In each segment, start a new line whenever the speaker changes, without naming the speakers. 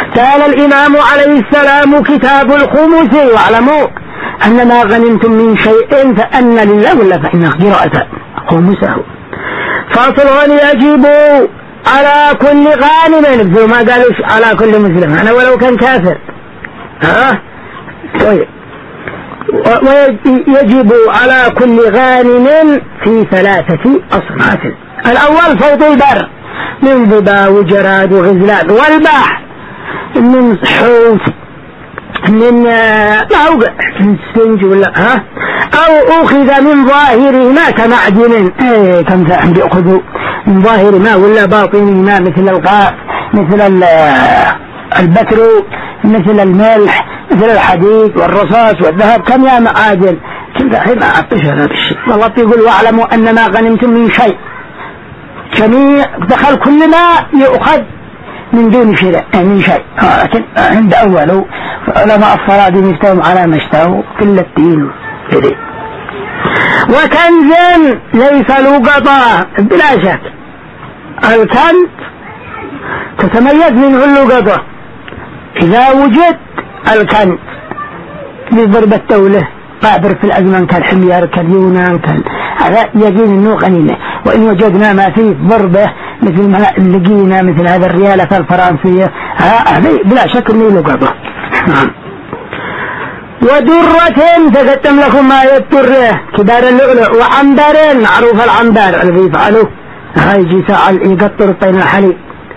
قال الإمام عليه السلام: كتاب الخمس. واعلموا أن ما غنمتم من شيء فأن لله ولا فإن قراءة خمسه. فصل: يجب على كل غانم، ما قالوش على كل مسلم، أنا ولو كان كافر. طيب. ويجب على كل غانم في 3 أصناف. الأول فوض البر من ضبا وجراد وغزلان، والبحر من حوت، من سنج ولا أو أخذ من ظاهرهما كمعدن، كم بيأخذوا من ظاهرهما ولا باطنهما، مثل الغاء، مثل البتر، مثل الملح، مثل الحديد والرصاص والذهب، كم يا معادن. ما أعطيش هذا الشيء. والله يقول: واعلموا أن ما غنمتم من شيء، جميع دخل كل ما يؤخذ من دون شيء من شيء. لكن عند أوله علماء الصلاة يفتهم على ما اشتهوا كل الدين. وكنز ليس له قطع، بلا شك الكنز تتميز منه اللقطة. إذا وجد الكنز بضرب الدولة قابر في الأزمان كالحمير كاليونان هذا يجين أنه غنيمة. وإن وجدنا ما فيه ضربة مثل ما لقينا مثل هذا الريالة الفرنسية، هذا بلا شك أنه لقطة. ودرة تقدم لكم ما يدره كبار اللؤلؤ، وعنبر معروف العنبر الذي يفعله يجي ساعة يقطر بين الحليب،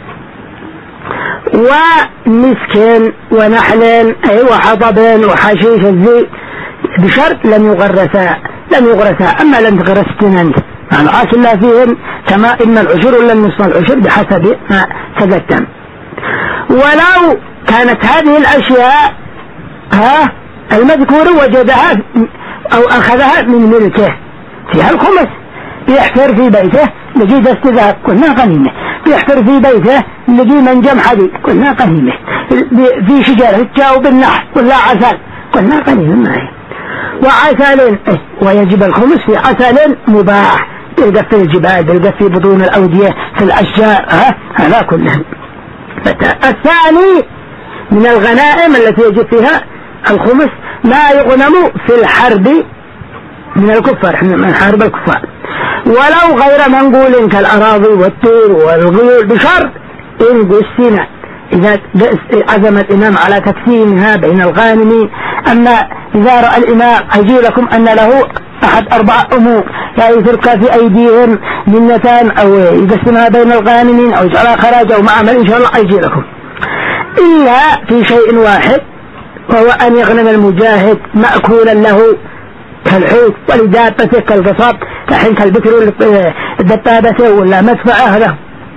ومسكين ونحل وحطب وحشيش الزيت، بشرط لم يغرسا. أما لم تغرس تنانت العاش الله فيهم كما إما العشر ولا نصف العشر بحسب ما تقدم. ولو كانت هذه الأشياء المذكورة وجدها أو أخذها من ملكه فيها الخمس، بيحفر في بيته لقي دست ذهب كنا غنيمة، بيحفر في بيته لقي منجم حديد كنا غنيمة، في شجرة تجاوب النحل كلها عسل كنا غنيمة معي. وعسل ويجب الخمس في عسل مباح، يلقى في الجبال، يلقى في بطون الأودية، في الأشجار، هذا كله. الثاني من الغنائم التي يجب فيها الخمس ما يغنم في الحرب من الكفار، من حرب الكفار، ولو غير منقول كالأراضي والطير والغيول، بشرط إن قسنا إذا عزم الإمام على تقسيمها بين الغانمين. أما إذا رأى الإمام أجي لكم أن له أحد 4 أمور، لا يترك في أيديهم منتان أو يقسمها بين الغانمين أو يجعلها خراج أو معمل، إن شاء الله أجي لكم، إلا في شيء واحد، وهو أن يغنم المجاهد مأكولا له كالحوت ولدابته كالقصاب كحين كالبكر والدبابة ولا مدفعة، هذا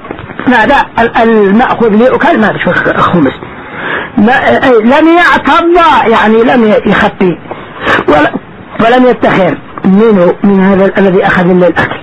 المأخذ لأكل ما تشوف خمس. لم يعتض يعني لم يخطي ولم يتخير منه من هذا الذي أخذ للأكل،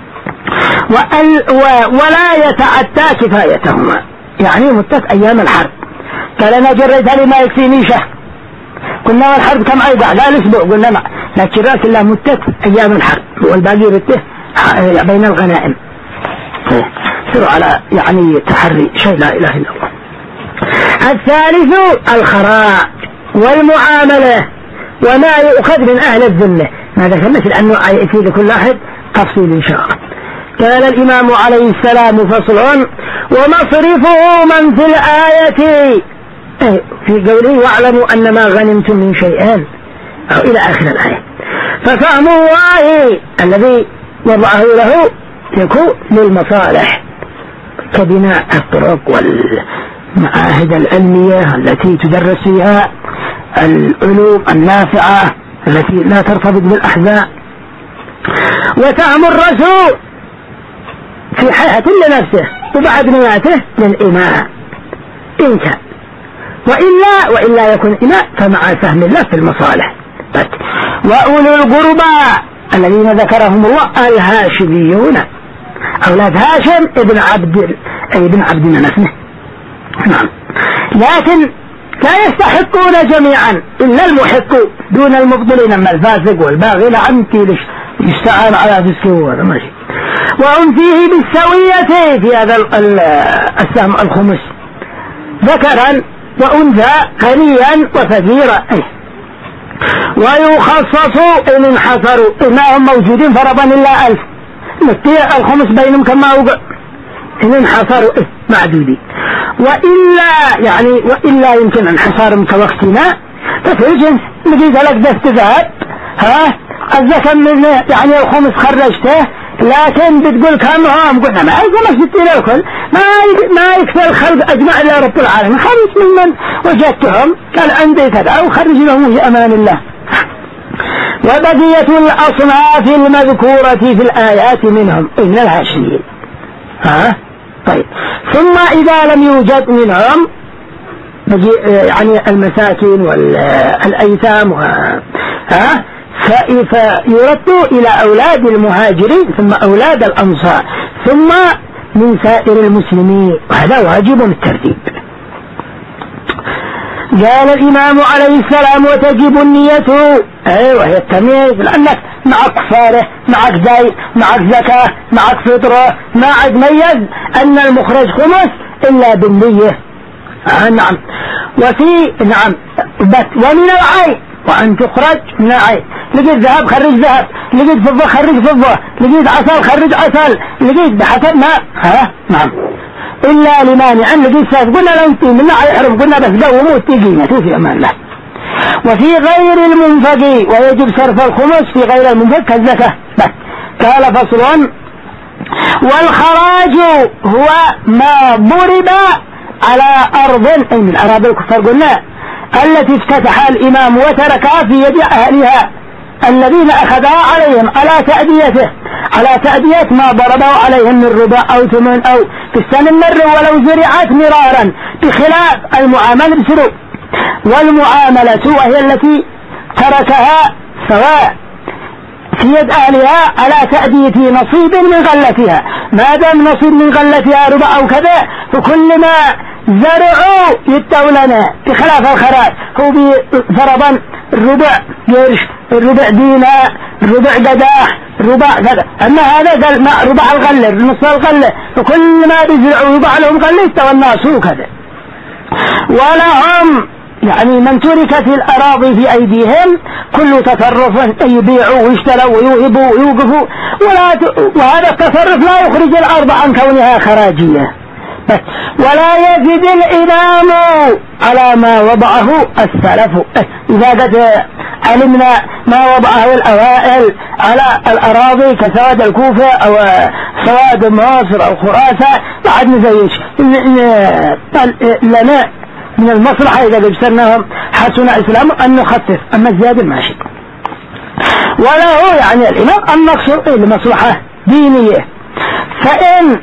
ولا يتعدى كفايتهما، يعني مدة أيام الحرب. قال أنا جريت لي ما يكفيني شهر، قلنا الحرب كم أيضا لا الأسبوع، قلنا ما، لكن رأس الله مدة أيام الحرب والباقي رته بين الغنائم. سروا على يعني تحري شيء لا إله إلا الله. الثالث الخراء والمعاملة وما يؤخذ من أهل الذمة، ما ذكرنا لأنه يأتي لكل واحد تفصيل إن شاء الله. قال الإمام عليه السلام: فصل: ومصرفه من في الآية في قوله: واعلموا أن ما غنمتم من شيئين أو إلى آخر الآية. ففهم الله الذي وضعه له يكون للمصالح كبناء الطرق والمعاهد العلمية التي تدرس فيها العلوم النافعة التي لا ترتبط بالأحزاب، وفهم الرسول في حياة لنفسه وبعد مماته للإماء إن كان، وإلا يكون إماء فمع فهم الله في المصالح. وأولو القربى الذين ذكرهم الله الهاشميون أولاد هاشم ابن عبد مناف. نعم، لكن لا يستحقون جميعا إلا المحق دون المبطلين، أما الفاسق والباغي لعنتي يستعان على فسقه، هذا ماشي. وهم فيه بالسوية في هذا السهم الخمس ذكرا وأنثى غنيا وفقيرا، ويخصص إن انحصروا ما هم موجودين فرضا إلا 1000 نستطيع الخمس بينهم كما وقع إن انحصروا معدودين. وإلا يمكن انحصارهم كوقتنا ففي الجنس نجيز لك دست ذهب الزكاة من يعني الخمس خرجته، لكن بتقول كم هم قلنا ما يقوم ستين الكل ما يكفي الخلق أجمع إلى رب العالمين، خمس ممن وجدتهم قال عندي كذا وخرج لهم في أمان الله. وبقية الأصناف المذكورة في الآيات منهم إن العشرين. طيب ثم إذا لم يوجد منهم يعني المساكين والأيتام فيرد إلى أولاد المهاجرين ثم أولاد الأنصار ثم من سائر المسلمين، وهذا واجب الترتيب. قال الإمام عليه السلام وتجب النية، وهي التمييز، لأنك معك فاره معك زي معك زكاة معك فطرة ما عاد ميز أن المخرج خمس إلا بالنية. نعم. وفي نعم ومن العين وأن تخرج من العين، لقيت ذهب خرج ذهب، لقيت فضة خرج فضة، لقيت عسل خرج عسل، لقيت بحسب ما نعم إلا لمانع. لقيت ساس قلنا لو انتي من يحرم قلنا بس قوموا التقيمة في أمان الله. وفي غير المنفق ويجب صرف الخمس في غير المنفق كالزكاة بس. قال فصل والخراج هو ما ضرب على أرض أي من أراضي الكفار قلنا التي افتتح الإمام وتركها في يد أهلها الذين أخذها عليهم على تأدية ما ضربوا عليهم من ربع أو ثمن أو تستمر ولو زرعت مرارا، بخلاف المعاملة بسلوك. والمعاملة وهي التي تركها سواء في يد أهلها على تأدية نصيب من غلتها، ما دام نصيب من غلتها ربع أو كذا فكل ما زرعوا يتولنا، بخلاف الخراج هو فرضا الربع قرش، الربع دينار، الربع قداح، ربع كذا. أما هذا قال ما ربع الغلة نصف الغلة، فكل ما بيزرعوا ربع لهم غلة يتولناس وكذا. ولهم يعني من تركت الأراضي في أيديهم كل تصرف يبيعوا ويشتروا ويوهبوا ويوقفوا وهذا التصرف لا يخرج الأرض عن كونها خراجية بس. ولا يزيد الإمام على ما وضعه السلف. إذا قد علمنا ما وضعه الأوائل على الأراضي كسواد الكوفة أو سواد مصر أو خراسان بعد نزيش لنا من المصلحة إذا بسرناهم حسن إسلام أن نخفف، أما الزيادة ماشي. وله يعني الإمام أن نقصر لمصلحة دينية. فإن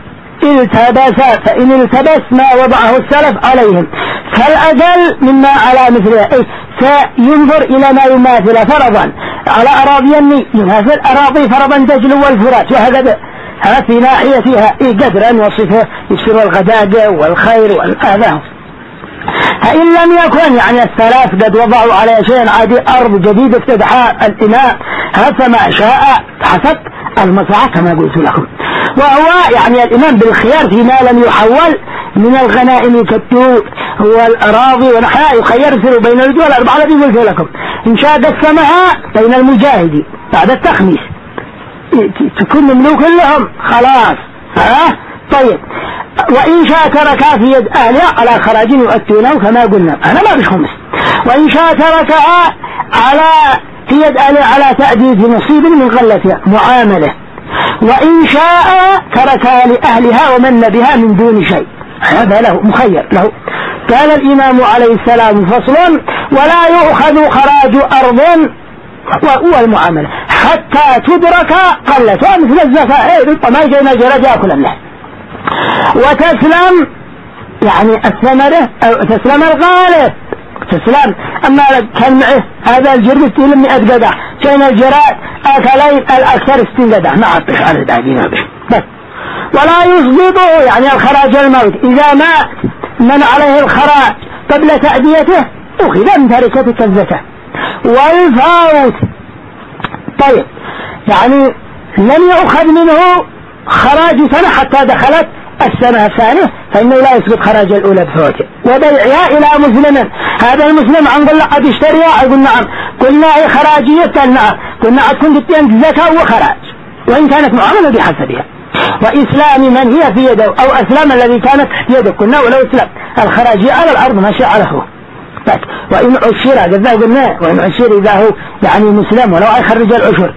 التبس ما وضعه السلف عليهم فالأجل مما على مثلها سينظر إلى ما يماثل فرضا على أراضي يماثل أراضي فرضا دجل والفرات وهكذا في ناحيتها قدرا وصفه يفسر الغداقة والخير والآذى. فإن لم يكن يعني السلف قد وضعوا على شيء عادي أرض جديدة افتتحها الإمام فما شاء حسب المصلحة كما قلت لكم. وهو يعني الإمام بالخيار فيما لم يحول من الغنائم كالتوت والأراضي ونحياء يخير بين الدول الأربعة الذي قلت لكم. إن شاء قسمها بين المجاهدين بعد التخميس تكون مملوك لهم خلاص. طيب وإن شاء تركها في يد أهلها على خراج يؤتونه كما قلنا أنا ما بخمس. وإن شاء تركها في يد أهلها على تأدية نصيب من غلتها معاملة. وإن شاء تركها لأهلها ومن بها من دون شيء، هذا له مخير له. قال الإمام عليه السلام فصلا ولا يؤخذ خراج أرض والمعاملة حتى تدرك قلتها مثل الزكاة ما جينا جرد يأكل الله وتسلم يعني الثمرة أو تسلم الغالب تسلم. أما كان معه هذا الجرد يلم 100 قدح كان الجراد أكلين الأكثر 60 قدح ما عطش على داقينا به بس. ولا يصدقه يعني الخراج الموت إذا مات من عليه الخراج قبل تأديته أخذ من تركتك الزكاة. والفوت طيب يعني لم يؤخذ منه خراج سنة حتى دخلت السنة الثانية فإنه لا يسقط خراج الأولى بفوته. وبيعها إلى مسلم، هذا المسلم عن قل قد اشتريها، يقول نعم، قلنا ايه خراجية؟ قال نعم، قلنا تكون تتين زكاة وخراج وإن كانت معاملة بحسبها. وإسلام من هي في يده أو أسلام الذي كانت في يده، قلنا ولو اسلم الخراجية على الأرض ما شاء له. وإن عشر قلنا وإن عشر إذا هو يعني مسلم ولو يخرج العشر،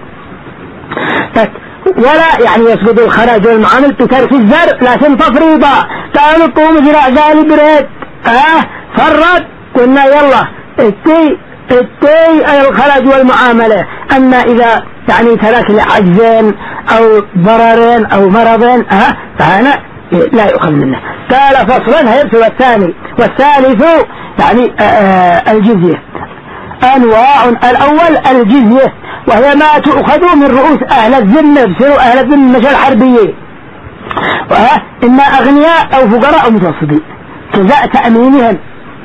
ولا يعني يسقط الخراج والمعامل بترك الزرع لكن تفريضا. كانوا قوم ذراع ذالي بريد فرد، قلنا يلا اتي الخراج والمعاملة. أما إذا يعني ترك لعجزين أو ضررين أو مرضين فهنا لا يؤخذ منه. قال فصلا هيبس والثالث يعني الجزية. أنواع الأول الجزية، وهي ما تؤخذ من رؤوس أهل الذمة، بصيروا أهل الذمة مش الحربية، إما أغنياء أو فقراء أو متوسطين، جزاء تأمينهم.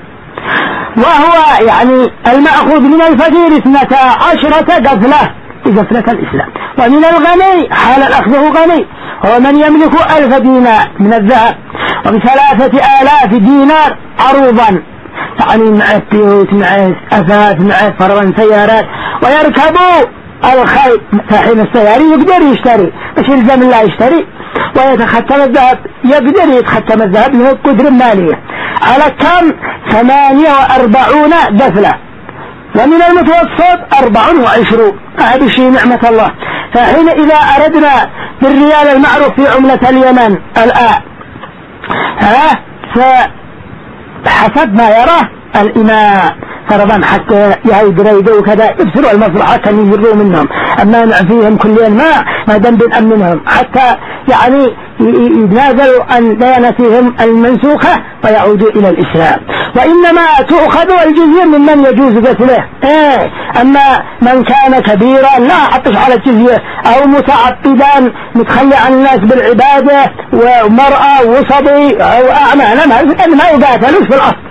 وهو يعني المأخوذ من الفقير 12 قفلة بقفلة الإسلام، ومن الغني حال الأخذه غني هو من يملك 1000 دينار من الذهب، ب3000 دينار عروضا، يعني مع البيوت مع أثاث مع فرضا سيارات، ويركبوا الخيل. فحين السياري يقدر يشتري، مش يلزم الله يشتري، ويتختم الذهب يقدر يتختم الذهب له قدر مالية على كم 48 دفلة، ومن المتوسط 24. هذا شيء نعمة الله. فحين إذا أردنا بالريال المعروف في عملة اليمن الآن فحسب ما يراه الإماء فرضا حتى يقدروا وكذا يبصروا المصلحة كان يجروا منهم، أما نعفيهم كل ما دام بنأمنهم حتى يعني يتنازلوا عن ديانتهم المنسوخة ويعودوا إلى الإسلام. وإنما تؤخذ الجزية ممن يجوز قتله. أما من كان كبيرا لا حطش على الجزية، أو متعطدا متخلي عن الناس بالعبادة، ومرأة وصبي أو أعمى ما يقاتلوش في الأصل.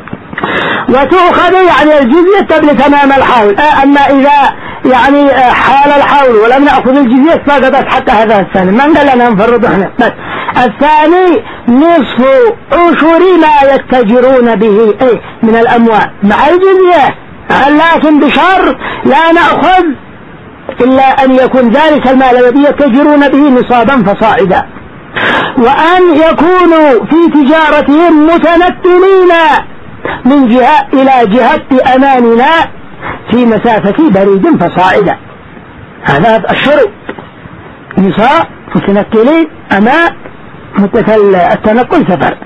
وتؤخذ يعني الجزية قبل تمام الحول. أما إذا يعني حال الحول ولم نأخذ الجزية سقطت حتى هذا الثاني. من قال لنا نفرض احنا بس. الثاني نصف عشر ما يتجرون به من الأموال مع الجزية، لكن بشرط لا نأخذ إلا أن يكون ذلك المال الذي يتجرون به نصابا فصاعدا، وأن يكونوا في تجارتهم متنقلين من جهة إلى جهة بأماننا في مسافة بريد فصاعدا. هذا الشروط، نساء متنقلين أمام متكل التنقل سفر.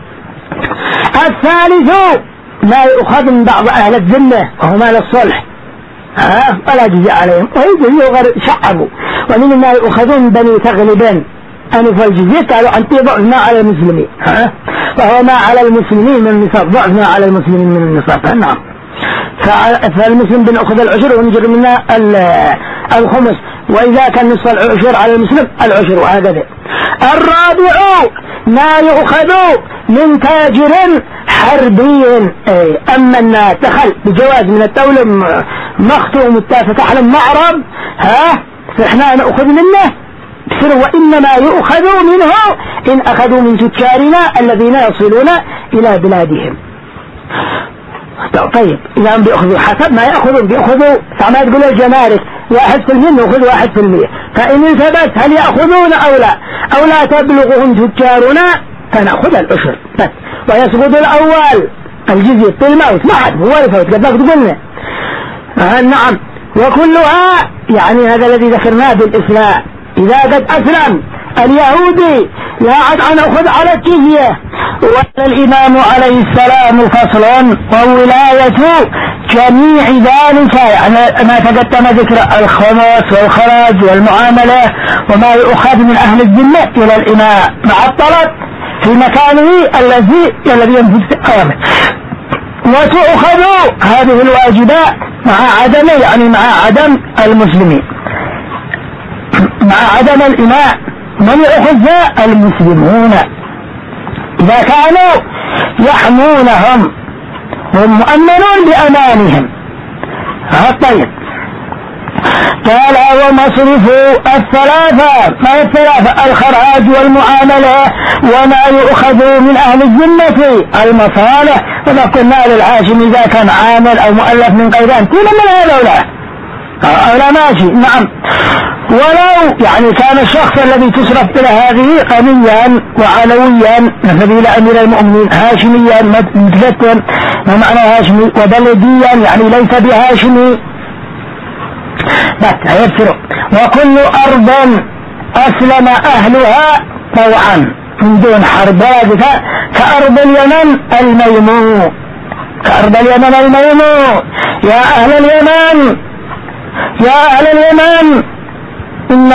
الثالث ما يؤخذ من بعض أهل الذمة وهو مال الصلح ولا جزاء عليهم ويجزي غير شعبوا. ومن ما يؤخذون من بني تغلبين أنف الجزية قالوا أنت ضعفنا على المسلمين وهو ما على المسلمين من النصاب، ضعفنا على المسلمين من النصاب. نعم. فالمسلم بنأخذ العشر ونجر منها الخمس، وإذا كان نصف العشر على المسلم العشر، وهكذا. الرابع ما يؤخذ من تاجر حربي. أما الناس دخل بجواز من الدولة مختوم فتح له معرض فإحنا نأخذ منه، وإنما يؤخذ منه إن أخذوا من تجارنا الذين يصلون إلى بلادهم. طيب إذا بيأخذوا حسب ما يأخذون، بيأخذوا كما تقول الجمارك 1% نأخذ 1%، فإن التبت هل يأخذون أو لا تبلغهم تجارنا فنأخذ العشر بس. ويسقط الأول الجزية بالموت ما عاد هو الفوت قد قلنا. نعم. وكلها يعني هذا الذي ذكرناه بالإسلام. إذا قد أسلم اليهودي لا عد أن أخذ على الجزية. والإمام عليه السلام فصل. وولاية جميع ذلك يعني ما تقدم ذكر الخمس والخراج والمعاملة وما يؤخذ من أهل الذمة إلى الإمام مع الطلب في مكانه الذي ينفذ أوامره. وتؤخذ هذه الواجبات مع عدم يعني مع عدم المسلمين، مع عدم الإماء. من يأخذ المسلمون إذا كانوا يحمونهم هم مؤمنون بأمانهم. طيب قال ومصرف الثلاثة، ما الثلاثة؟ الخراج والمعاملة وما يؤخذ من أهل الذمة المصالح. وما قلنا للعاشم إذا كان عامل أو مؤلف من قيدان كل من هذا أولا ماشي. نعم. ولو يعني كان الشخص الذي تصرف إلى هذه غنيا وعلويا مثل إلى أمير المؤمنين، هاشميا متفتن، ما معنى هاشمي؟ وبلديا يعني ليس بهاشمي، بس يفسر. وكل أرض أسلم أهلها طوعا من دون حرب، كأرض اليمن الميمون، كأرض اليمن الميمون. يا أهل اليمن، يا أهل اليمن، إن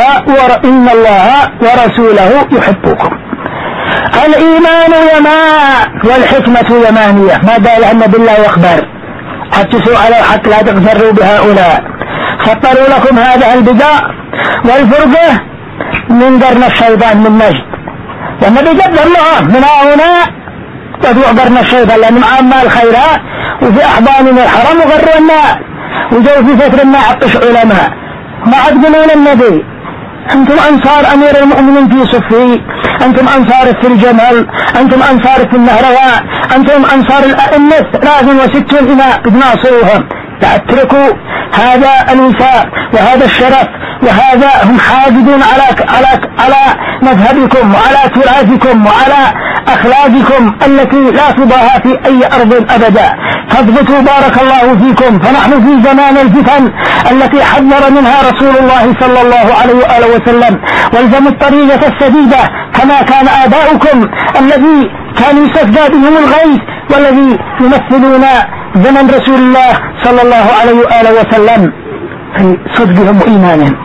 الله ورسوله يحبكم. الإيمان يماء والحكمة يمانية، ما دال أن بالله يخبر حتسوا على الحق لا تغفروا بهؤلاء، خطروا لكم هذا البداء والفرقة من قرن الشيطان من نجد. والنبي قدر لهم من هنا وفي قرن الشيطان لأن معهم مال خيرات وفي أحضان من الحرم وغروا الناس وجوا في فترة ما عطش علماء ما عاد قلوا للنبي أنتم أنصار أمير المؤمنين في صفي، أنتم أنصار في الجمل، أنتم أنصار في النهروان، أنتم أنصار الأئمة 63 إمام ناصروهم، لا اتركوا هذا الوفاء وهذا الشرف، وهذا هم حاجدون على مذهبكم وعلى تراثكم وعلى أخلاقكم التي لا تضاهى في أي أرض أبدا. فاضبطوا بارك الله فيكم، فنحن في زمان الفتن التي حذر منها رسول الله صلى الله عليه وآله وسلم. والزموا الطريقة السديدة كما كان آباؤكم الذي كان يستفدى بهم الغيث والذي يمثلون زمن رسول الله صلى الله عليه وآله وسلم في صدقهم وإيمانهم.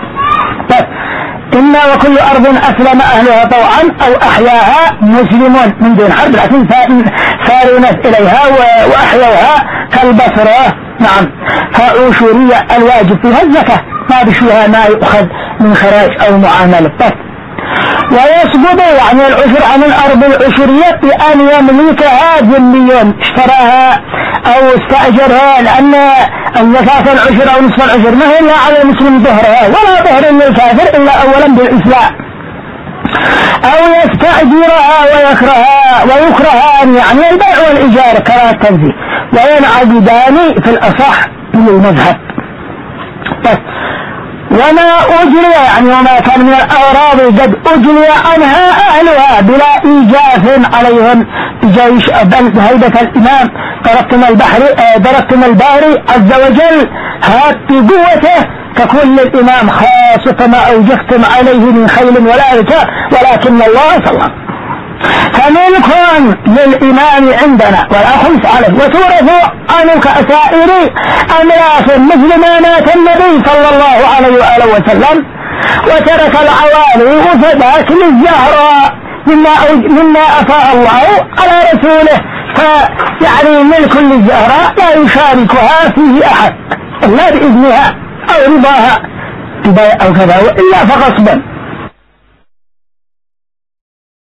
إنا وكل أرض أسلم أهلها طوعا أو أحياها مسلمون من دون حرب، لكن ساروا ناس إليها وأحيوها كالبصرة. نعم. فعشورية الواجب فيها الزكاة، ما بشوها ما يؤخذ من خراج أو معاملة. ويسقط يعني العشر عن الأرض العشرية بأن يملكها ذمي اشتراها أو استأجرها، لأن الزكاة العشر أو نصف العشر ما هي إلا على المسلم ظهرها ولا ظهر للكافر إلا أولا بالإسلام، أو يستأجرها ويكرهان يعني البيع والإيجار كما التنزيل، وينعقدان في الأصح للمذهب. وما أجري يعني وما كان من الأوراض قد أجري عنها أهلها بلا إيجاف عليهم بجيش بل هيبة الإمام ضربتم الباري عز وجل هات بقوته ككل الإمام خاصة ما أوجفتم عليه من خيل ولا ركاب ولكن الله صلى. فملك للإمام عندنا ولا خمس عليه، وتورث عنه كأسائر أملاك مثل ما مات النبي صلى الله عليه وآله وسلم وترك العوالي وفداك للزهراء مما أفاء الله على رسوله. فيعني ملك للزهراء لا يشاركها فيه أحد إلا بإذنها أو رضاها أو كذا، إلا فغصبا.